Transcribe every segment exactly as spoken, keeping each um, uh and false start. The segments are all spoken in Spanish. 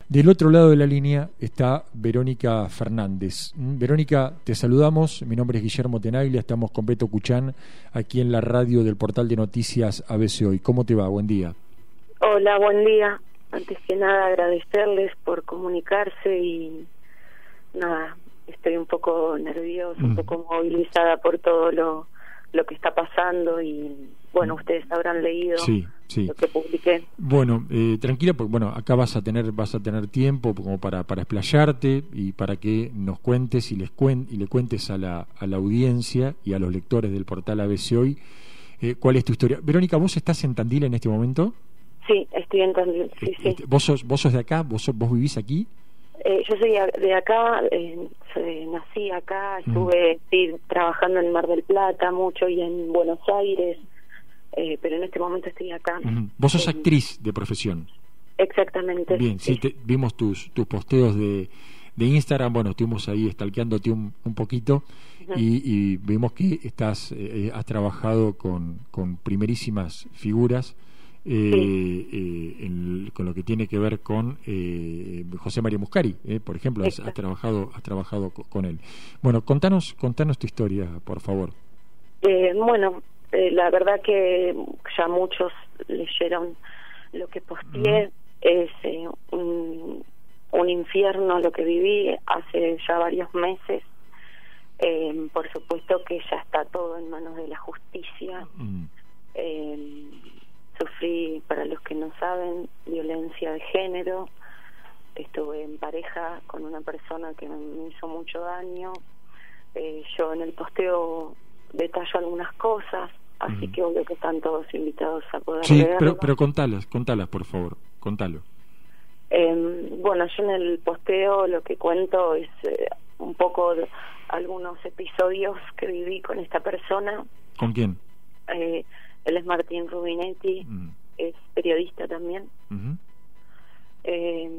Del otro lado de la línea está Verónica Fernández. Verónica, te saludamos. Mi nombre es Guillermo Tenaglia. Estamos con Beto Cuchán aquí en la radio del portal de noticias A B C Hoy. ¿Cómo te va? Buen día. Hola, buen día. Antes que nada, agradecerles por comunicarse y nada, estoy un poco nerviosa, mm. un poco movilizada por todo lo, lo que está pasando y bueno, ustedes habrán leído sí, sí. lo que publiqué. Bueno, eh, tranquila, porque bueno, acá vas a tener vas a tener tiempo como para para explayarte y para que nos cuentes y les cuen y le cuentes a la a la audiencia y a los lectores del portal A B C Hoy eh, cuál es tu historia. Verónica, ¿vos estás en Tandil en este momento? Sí, estoy en Tandil, sí, este, sí. ¿Vos sos vos sos de acá? ¿Vos sos, vos vivís aquí? Eh, yo soy de acá, eh, nací acá, estuve mm. sí, trabajando en Mar del Plata mucho y en Buenos Aires. Eh, pero en este momento estoy acá. Uh-huh. Vos sos eh, actriz de profesión. Exactamente. Bien, sí, sí te, vimos tus tus posteos de, de Instagram, bueno, estuvimos ahí stalkeándote un, un poquito uh-huh. y, y vimos que estás eh, has trabajado con, con primerísimas figuras eh, sí. eh, en, con lo que tiene que ver con eh, José María Muscari, eh, por ejemplo, has, has trabajado has trabajado con él. Bueno, contanos contanos tu historia, por favor. Eh, bueno, Eh, la verdad que ya muchos leyeron lo que posteé. Mm. Es eh, un, un infierno lo que viví hace ya varios meses. Eh, por supuesto que ya está todo en manos de la justicia. Mm. Eh, sufrí, para los que no saben, violencia de género. Estuve en pareja con una persona que me hizo mucho daño. Eh, yo en el posteo detallo algunas cosas, así mm. que obvio que están todos invitados a poder sí, leerlo. pero, pero contalas, contalas por favor, contalo. Eh, bueno, yo en el posteo lo que cuento es eh, un poco de algunos episodios que viví con esta persona. ¿Con quién? Eh, él es Martín Rubinetti, mm. es periodista también. Uh-huh. Eh,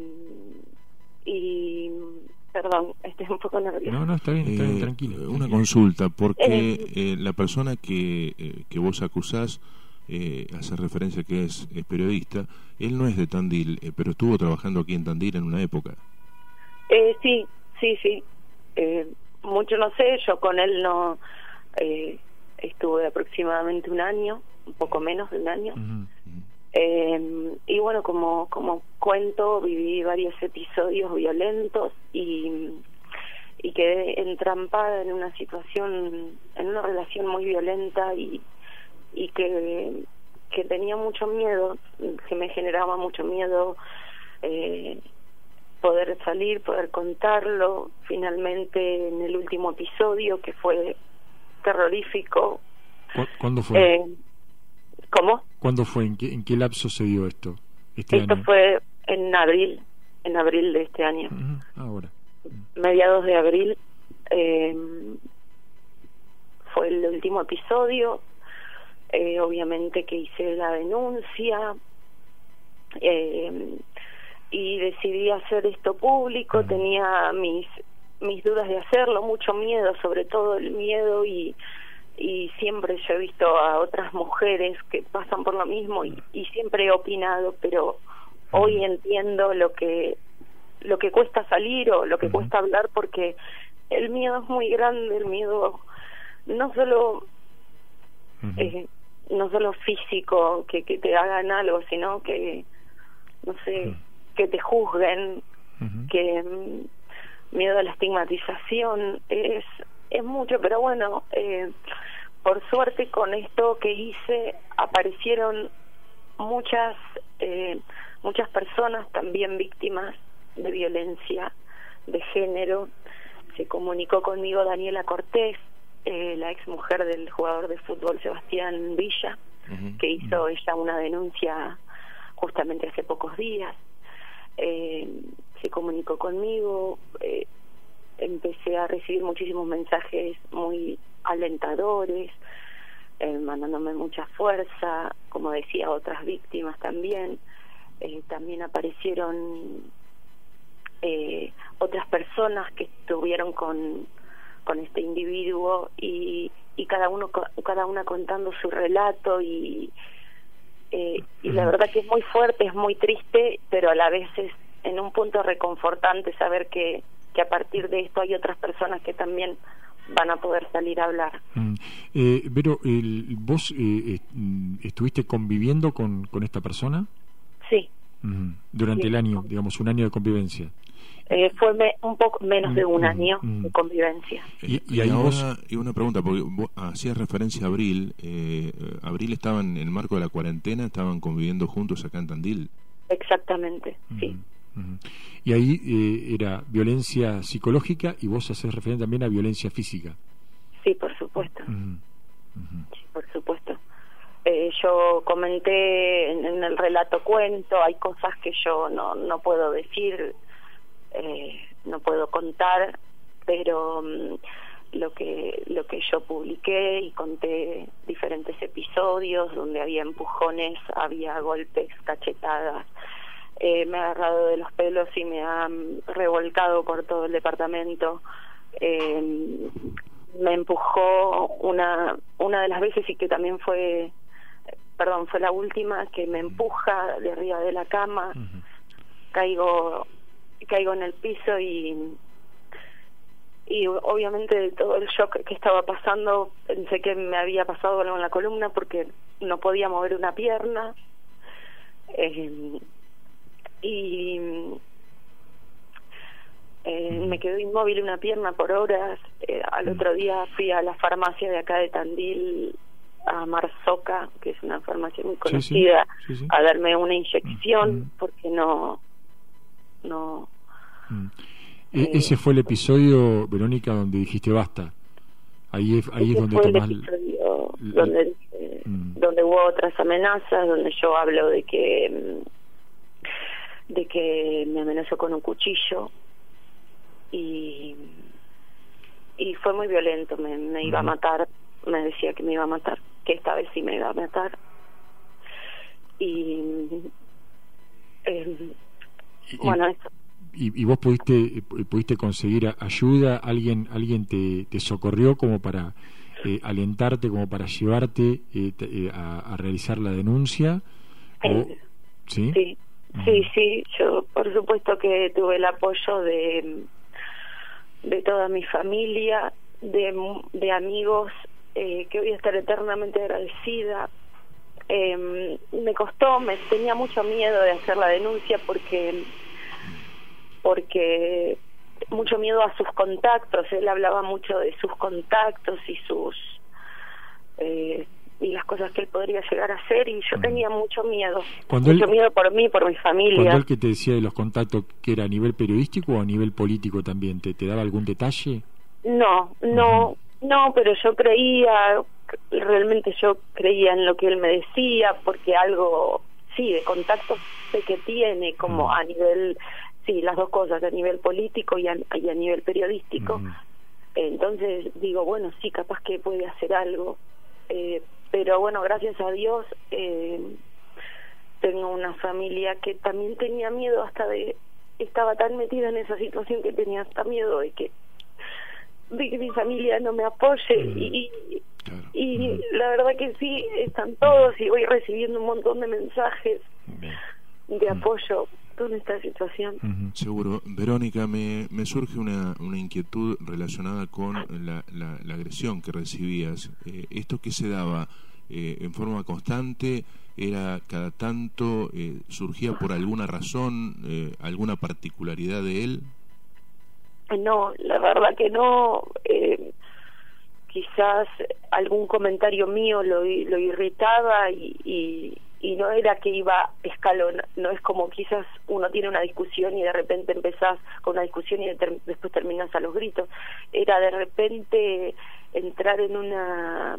y... Perdón, estoy un poco nerviosa. No, no, está bien, está bien, eh, tranquilo. Una consulta, porque eh, eh, la persona que, eh, que vos acusás, eh, hace referencia que es, es periodista, él no es de Tandil, eh, pero estuvo trabajando aquí en Tandil en una época. Eh, sí, sí, sí. Eh, mucho no sé, yo con él no eh, estuve aproximadamente un año, un poco menos de un año. Uh-huh. Eh, y bueno, como como cuento, viví varios episodios violentos y, y quedé entrampada en una situación, en una relación muy violenta y, y que, que tenía mucho miedo, que me generaba mucho miedo eh, poder salir, poder contarlo. Finalmente, en el último episodio, que fue terrorífico. ¿Cuándo fue? Eh, ¿Cómo? ¿Cuándo fue? ¿En qué, en qué lapso se dio esto? Este esto año. Fue en abril, en abril de este año. Uh-huh. Ahora. Uh-huh. Mediados de abril eh, fue el último episodio. Eh, obviamente que hice la denuncia eh, y decidí hacer esto público. Uh-huh. Tenía mis mis dudas de hacerlo, mucho miedo, sobre todo el miedo y y siempre yo he visto a otras mujeres que pasan por lo mismo y, y siempre he opinado, pero uh-huh. hoy entiendo lo que lo que cuesta salir o lo que uh-huh. cuesta hablar, porque el miedo es muy grande, el miedo no solo uh-huh. eh, no solo físico, que, que te hagan algo, sino que no sé, uh-huh. que te juzguen, uh-huh. que mm, miedo a la estigmatización, es es mucho, pero bueno, eh, por suerte con esto que hice aparecieron muchas eh, muchas personas también víctimas de violencia de género. Se comunicó conmigo Daniela Cortés, eh, la ex mujer del jugador de fútbol Sebastián Villa, uh-huh. que hizo ella una denuncia justamente hace pocos días. Eh, se comunicó conmigo, eh, empecé a recibir muchísimos mensajes muy alentadores, eh, mandándome mucha fuerza, como decía, otras víctimas también. Eh, también aparecieron eh, otras personas que estuvieron con, con este individuo y, y cada uno cada una contando su relato y, eh, y la verdad que es muy fuerte, es muy triste, pero a la vez es en un punto reconfortante saber que, que a partir de esto hay otras personas que también van a poder salir a hablar. Mm. Eh, Vero, el, ¿vos eh, estuviste conviviendo con, con esta persona? Sí. Mm. Durante sí. el año, digamos, un año de convivencia. Eh, fue me, un poco menos de un mm, año mm. de convivencia. Y, y, y ahora, vos... y una pregunta, porque vos hacías referencia a Abril. Eh, Abril estaban en el marco de la cuarentena, estaban conviviendo juntos acá en Tandil. Exactamente, mm. sí. Mm. Y ahí eh, era violencia psicológica y vos haces referencia también a violencia física. Sí, por supuesto. Mm. Mm. Sí, por supuesto. Eh, yo comenté en, en el relato cuento, hay cosas que yo no, no puedo decir, eh, no puedo contar, pero um, lo que lo que yo publiqué y conté diferentes episodios donde había empujones, había golpes, cachetadas, eh, me ha agarrado de los pelos y me ha revolcado por todo el departamento, eh, me empujó una una de las veces y que también fue perdón fue la última, que me empuja de arriba de la cama, uh-huh. caigo caigo en el piso y y obviamente de todo el shock que estaba pasando pensé que me había pasado algo en la columna porque no podía mover una pierna, eh, y eh, me quedó inmóvil una pierna por horas. Eh, al otro día fui a la farmacia de acá de Tandil, a Marzoca, que es una farmacia muy conocida, sí, sí. Sí, sí. a darme una inyección mm. porque no no mm. eh, ese fue el episodio, Verónica, donde dijiste basta. Ahí es, ahí es donde fue tomás el episodio el... donde dije, mm. donde hubo otras amenazas, donde yo hablo de que de que me amenazó con un cuchillo y y fue muy violento, me, me iba mm. a matar, me decía que me iba a matar, que esta vez sí me iba a matar. Y, eh, y bueno, eso. Y, y vos pudiste pudiste conseguir ayuda, alguien alguien te, te socorrió como para eh, alentarte, como para llevarte eh, te, eh, a, a realizar la denuncia. Eh, o, sí sí uh-huh. sí sí yo por supuesto que tuve el apoyo de de toda mi familia, de, de amigos, eh, que voy a estar eternamente agradecida. Eh, me costó, me tenía mucho miedo de hacer la denuncia porque porque mucho miedo a sus contactos. Él hablaba mucho de sus contactos y sus eh, y las cosas que él podría llegar a hacer, y yo tenía mucho miedo, cuando mucho él, miedo por mí, por mi familia. Cuando él que te decía de los contactos, ¿que era a nivel periodístico o a nivel político también? ¿Te, te daba algún detalle? No, no, uh-huh. no, pero yo creía, realmente yo creía en lo que él me decía, porque algo, sí, de contactos sé que tiene, como uh-huh. a nivel, sí, las dos cosas, a nivel político y a, y a nivel periodístico. Uh-huh. Entonces digo, bueno, sí, capaz que puede hacer algo. Eh, pero bueno, gracias a Dios eh, tengo una familia que también tenía miedo, hasta de estaba tan metida en esa situación que tenía hasta miedo de que de que mi familia no me apoye, mm. y, claro. y mm. la verdad que sí, están todos, y voy recibiendo un montón de mensajes mm. de apoyo en esta situación. Uh-huh. Seguro. Verónica, me, me surge una, una inquietud relacionada con la, la, la agresión que recibías. Eh, ¿Esto qué se daba eh, en forma constante? ¿Era cada tanto? Eh, ¿Surgía por alguna razón, eh, alguna particularidad de él? No, la verdad que no. Eh, quizás algún comentario mío lo, lo irritaba y, y y no era que iba escalón, no es como quizás uno tiene una discusión y de repente empezás con una discusión y de ter- después terminas a los gritos. Era de repente entrar en una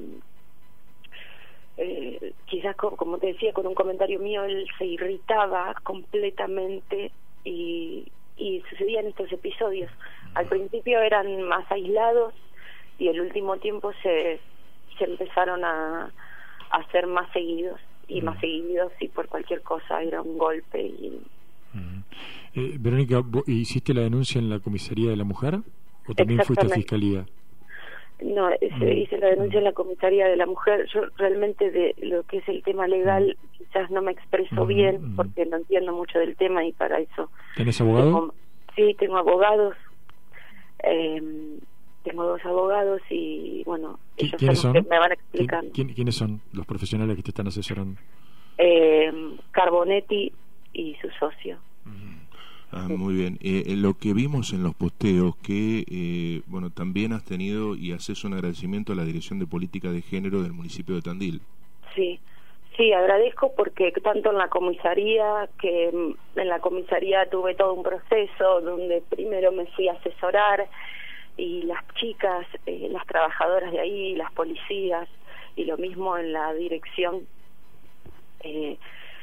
eh, quizás como, como te decía, con un comentario mío él se irritaba completamente, y, y sucedían estos episodios. Al principio eran más aislados y el último tiempo se, se empezaron a, a hacer más seguidos y más seguidos, y por cualquier cosa era un golpe. Y... Uh-huh. eh, Verónica, ¿vos hiciste la denuncia en la comisaría de la mujer o también fuiste a fiscalía? no, se hice la denuncia en la comisaría de la mujer. Yo realmente de lo que es el tema legal quizás no me expreso bien porque no entiendo mucho del tema y para eso... ¿Tenés abogado? Tengo, sí, tengo abogados. Eh, tengo dos abogados y bueno, ellos ¿Quiénes son son? Me van explicando. ¿Quién, ¿Quiénes son los profesionales que te están asesorando? Eh, Carbonetti y su socio. Ah, muy bien. Eh, lo que vimos en los posteos, que eh, bueno, también has tenido y haces un agradecimiento a la Dirección de Política de Género del municipio de Tandil. Sí, sí, agradezco porque tanto en la comisaría, que en la comisaría tuve todo un proceso donde primero me fui a asesorar y las chicas, eh, las trabajadoras de ahí, las policías, y lo mismo en la dirección, eh,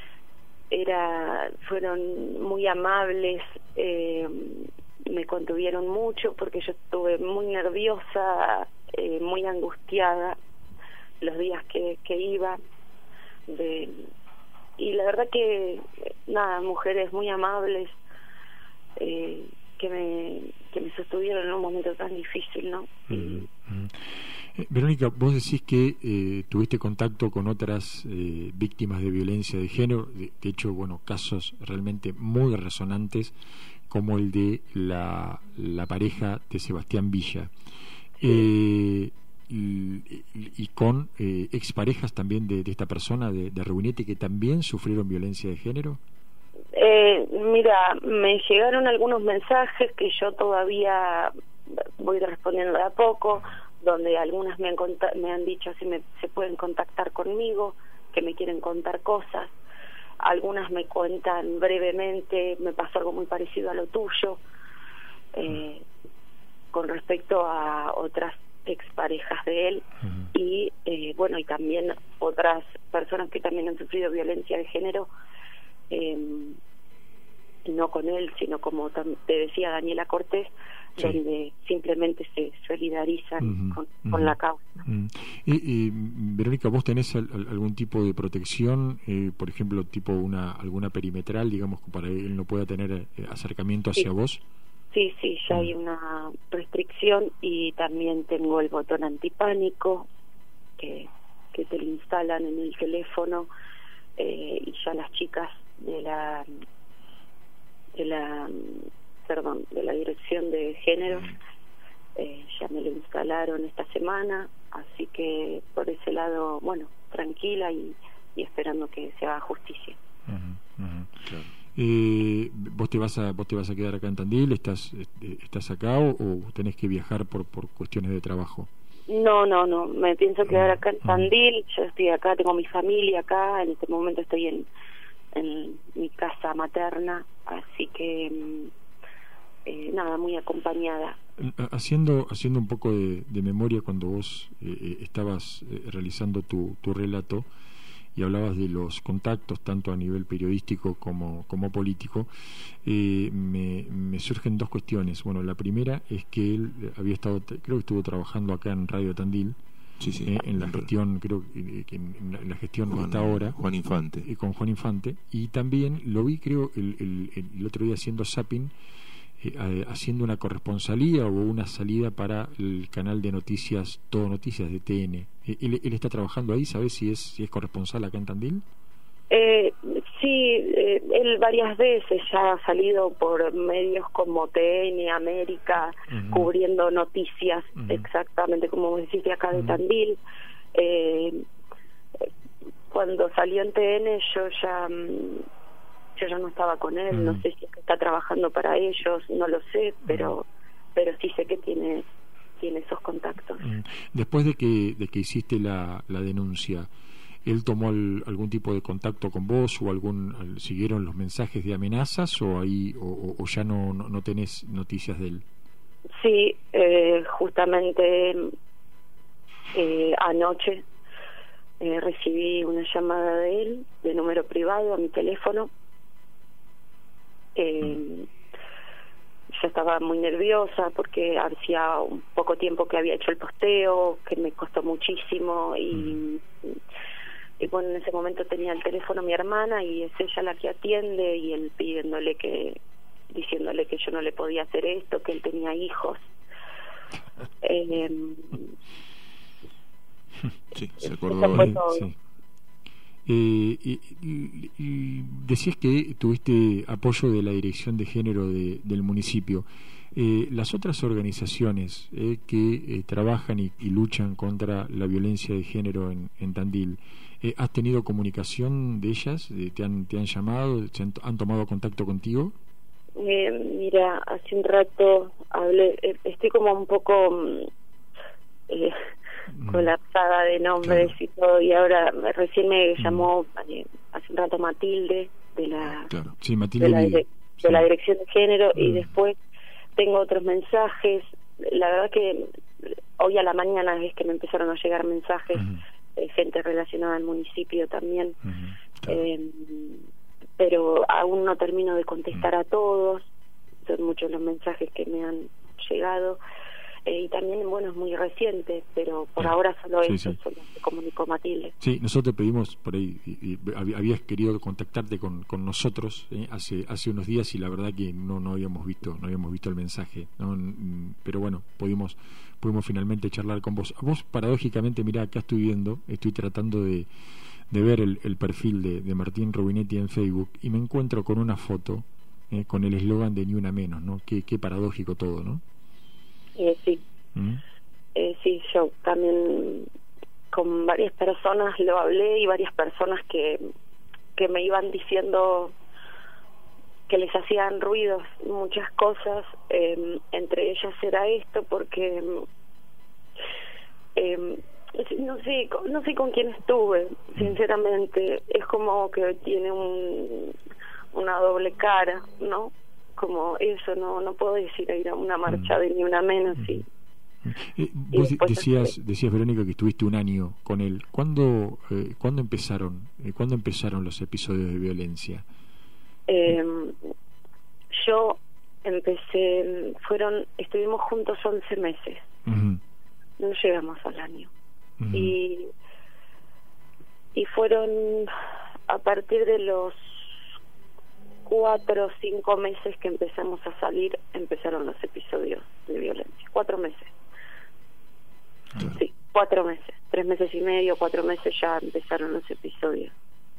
era fueron muy amables, eh, me contuvieron mucho porque yo estuve muy nerviosa, eh, muy angustiada los días que, que iba de, y la verdad que nada, mujeres muy amables eh, que me que me sostuvieron en un momento tan difícil, ¿no? Uh-huh. Eh, Verónica, vos decís que eh, tuviste contacto con otras eh, víctimas de violencia de género, de, de hecho, bueno, casos realmente muy resonantes, como el de la, la pareja de Sebastián Villa, eh, y, y con eh, exparejas también de, de esta persona, de, de Reunete, que también sufrieron violencia de género. Eh, mira, me llegaron algunos mensajes que yo todavía voy respondiendo de a poco, donde algunas me han, me han dicho si me, se pueden contactar conmigo, que me quieren contar cosas. Algunas me cuentan brevemente, me pasó algo muy parecido a lo tuyo, eh, con respecto a otras exparejas de él, uh-huh. y eh, bueno, y también otras personas que también han sufrido violencia de género, eh, no con él, sino como te decía Daniela Cortés, sí. donde simplemente se solidarizan uh-huh, con, uh-huh. con la causa. Uh-huh. Eh, eh, Verónica, ¿vos tenés al, algún tipo de protección, eh, por ejemplo, tipo una alguna perimetral, digamos, para que él no pueda tener eh, acercamiento hacia sí. vos? Sí, sí, ya uh-huh. hay una restricción, y también tengo el botón antipánico que, que te lo instalan en el teléfono, eh, y ya las chicas de la de la perdón, de la Dirección de Género eh, ya me lo instalaron esta semana, así que por ese lado, bueno, tranquila y, y esperando que se haga justicia. Uh-huh, uh-huh. Claro. Eh, ¿Vos te vas a vos te vas a quedar acá en Tandil? ¿Estás estás acá o, o tenés que viajar por por cuestiones de trabajo? No, no, no, me pienso quedar acá en Tandil. Yo estoy acá, tengo mi familia acá, en este momento estoy en en mi casa materna, así que eh, nada, muy acompañada. Haciendo haciendo un poco de, de memoria, cuando vos eh, estabas eh, realizando tu, tu relato y hablabas de los contactos tanto a nivel periodístico como, como político, eh, me, me surgen dos cuestiones. Bueno, la primera es que él había estado, creo que estuvo trabajando acá en Radio Tandil, sí, sí, eh, en la gestión, creo que en la, en la gestión Juan, que está ahora, Juan Infante, eh, con Juan Infante, y también lo vi, creo, el, el, el otro día haciendo zapping, eh, haciendo una corresponsalía o una salida para el canal de noticias, Todo Noticias de T N. ¿Él, él está trabajando ahí? ¿Sabes si es si es corresponsal acá en Tandil? Eh, sí, eh, él varias veces ya ha salido por medios como T N, América, uh-huh. cubriendo noticias, uh-huh. exactamente como vos decís, de acá de uh-huh. Tandil. Eh, cuando salió en T N yo ya... yo ya no estaba con él, mm. no sé si es que está trabajando para ellos, no lo sé, pero mm. pero sí sé que tiene tiene esos contactos. Mm. Después de que de que hiciste la, la denuncia, ¿él tomó el, algún tipo de contacto con vos o algún siguieron los mensajes de amenazas o ahí o, o ya no, no no tenés noticias de él? Sí, eh, justamente eh, anoche eh, recibí una llamada de él de número privado a mi teléfono. Eh, yo estaba muy nerviosa porque hacía un poco tiempo que había hecho el posteo, que me costó muchísimo y, y bueno, en ese momento tenía el teléfono mi hermana y es ella la que atiende, y él pidiéndole que, diciéndole que yo no le podía hacer esto, que él tenía hijos. Eh, sí, se acordó. Sí. Eh, y, y, y decías que tuviste apoyo de la Dirección de Género de, del municipio. Eh, las otras organizaciones eh, que eh, trabajan y, y luchan contra la violencia de género en, en Tandil, eh, ¿has tenido comunicación de ellas? Eh, ¿Te han, te han llamado? ¿Se han, han tomado contacto contigo? Eh, mira, hace un rato hablé, eh, estoy como un poco eh, mm. colapsada de nombres, claro. Y todo, y ahora recién me llamó mm. eh, hace un rato Matilde de la, claro. sí, Matilde de, la de sí. la Dirección de Género, mm. y después tengo otros mensajes. La verdad que hoy a la mañana es que me empezaron a llegar mensajes mm. de gente relacionada al municipio también, mm. claro. eh, pero aún no termino de contestar a todos, son muchos los mensajes que me han llegado, eh, y también, bueno, es muy reciente, pero por sí. ahora solo sí, eso, sí. solo se comunicó Matilde. Sí, nosotros te pedimos por ahí, y, y, habías querido contactarte con, con nosotros eh, hace hace unos días, y la verdad que no no habíamos visto no habíamos visto el mensaje, ¿no? Pero bueno, pudimos pudimos finalmente charlar con vos. A vos, paradójicamente, mirá, acá estoy viendo, estoy tratando de de ver el, el perfil de, de Martín Rubinetti en Facebook, y me encuentro con una foto eh, con el eslogan de Ni Una Menos, ¿no? Qué, qué paradójico todo, ¿no? Eh, sí. ¿Mm? Eh, sí, yo también con varias personas lo hablé, y varias personas que, que me iban diciendo que les hacían ruidos muchas cosas, eh, entre ellas era esto, porque eh, no sé, no sé con quién estuve, sinceramente. Es como que tiene un, una doble cara, ¿no? Como eso, no no puedo decir ir a una marcha de Ni Una Menos. Y, eh, vos y decías, decías, Verónica, que estuviste un año con él. ¿Cuándo, eh, ¿cuándo empezaron eh, ¿cuándo empezaron los episodios de violencia? Eh, yo empecé, fueron, estuvimos juntos once meses. Uh-huh. No llegamos al año. Uh-huh. y y fueron a partir de los cuatro o cinco meses que empezamos a salir, empezaron los episodios de violencia. Cuatro meses. Claro. Sí, cuatro meses. Tres meses y medio, cuatro meses ya empezaron los episodios.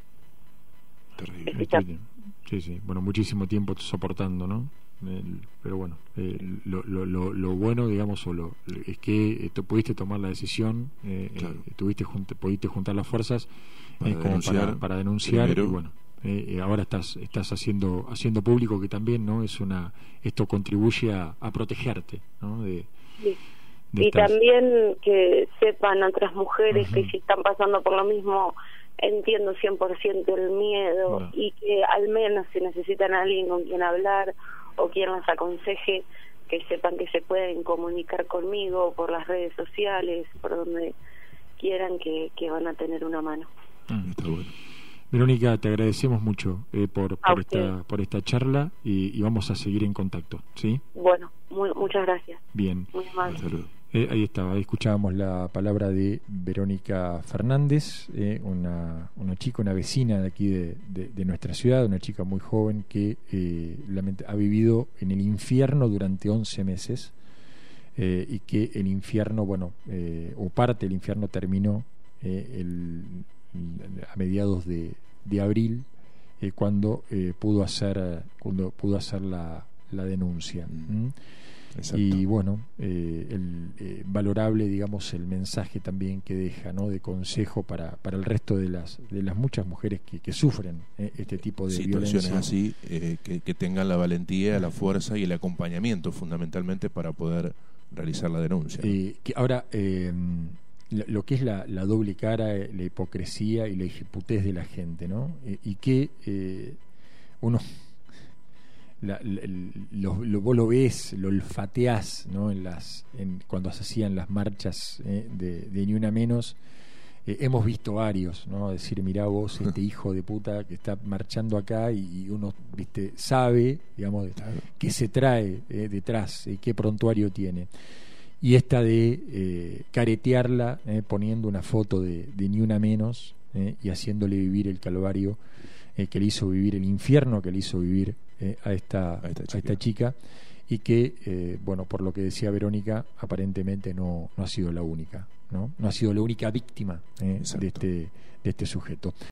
Terrible. Sí, sí. Bueno, muchísimo tiempo soportando, ¿no? El, pero bueno, el, lo, lo, lo, lo bueno, digamos, o lo, es que eh, tú pudiste tomar la decisión, eh, claro. eh, tuviste junte, pudiste juntar las fuerzas para, eh, como denunciar, para, para denunciar primero. Y bueno, eh, ahora estás estás haciendo haciendo público que también, ¿no? Es una esto contribuye a, a protegerte, ¿no? De, sí. de y estas... también que sepan otras mujeres uh-huh. que si están pasando por lo mismo, entiendo cien por ciento el miedo, bueno. y que al menos si necesitan a alguien con quien hablar o quien las aconseje, que sepan que se pueden comunicar conmigo por las redes sociales, por donde quieran, que, que van a tener una mano. Ah, está bueno. Verónica, te agradecemos mucho eh, por, por esta por esta charla, y, y vamos a seguir en contacto, ¿sí? Bueno, muy, muchas gracias. Bien. Muy amable. Eh, ahí estaba, ahí escuchábamos la palabra de Verónica Fernández, eh, una, una chica, una vecina de aquí de, de, de nuestra ciudad, una chica muy joven que eh, ha vivido en el infierno durante once meses, eh, y que el infierno, bueno, eh, o parte del infierno terminó eh, el, a mediados de, de abril, eh, cuando eh, pudo hacer cuando pudo hacer la, la denuncia. ¿Mm? Exacto. Y bueno, eh, el, eh, valorable, digamos, el mensaje también que deja, ¿no? De consejo para, para el resto de las de las muchas mujeres que, que sufren eh, este tipo de situaciones violencia. Así, eh, que, que tengan la valentía, la fuerza y el acompañamiento fundamentalmente para poder realizar la denuncia. Eh, que ahora, eh, lo que es la, la doble cara, la hipocresía y la hiputez de la gente, ¿no? Eh, y que eh, uno... La, la, lo, lo, vos lo ves, lo olfateás, ¿no? En las, en, cuando se hacían las marchas eh, de, de Ni Una Menos, eh, hemos visto varios, ¿no? Decir, mirá vos, este hijo de puta que está marchando acá, y, y uno, viste, sabe, digamos, claro. qué se trae eh, detrás, eh, qué prontuario tiene. Y esta de eh, caretearla, eh, poniendo una foto de, de Ni Una Menos, eh, y haciéndole vivir el calvario eh, que le hizo vivir, el infierno que le hizo vivir Eh, a, esta, a, esta a esta chica, y que, eh, bueno, por lo que decía Verónica, aparentemente no, no ha sido la única, ¿no? No ha sido la única víctima eh, de este, de este sujeto.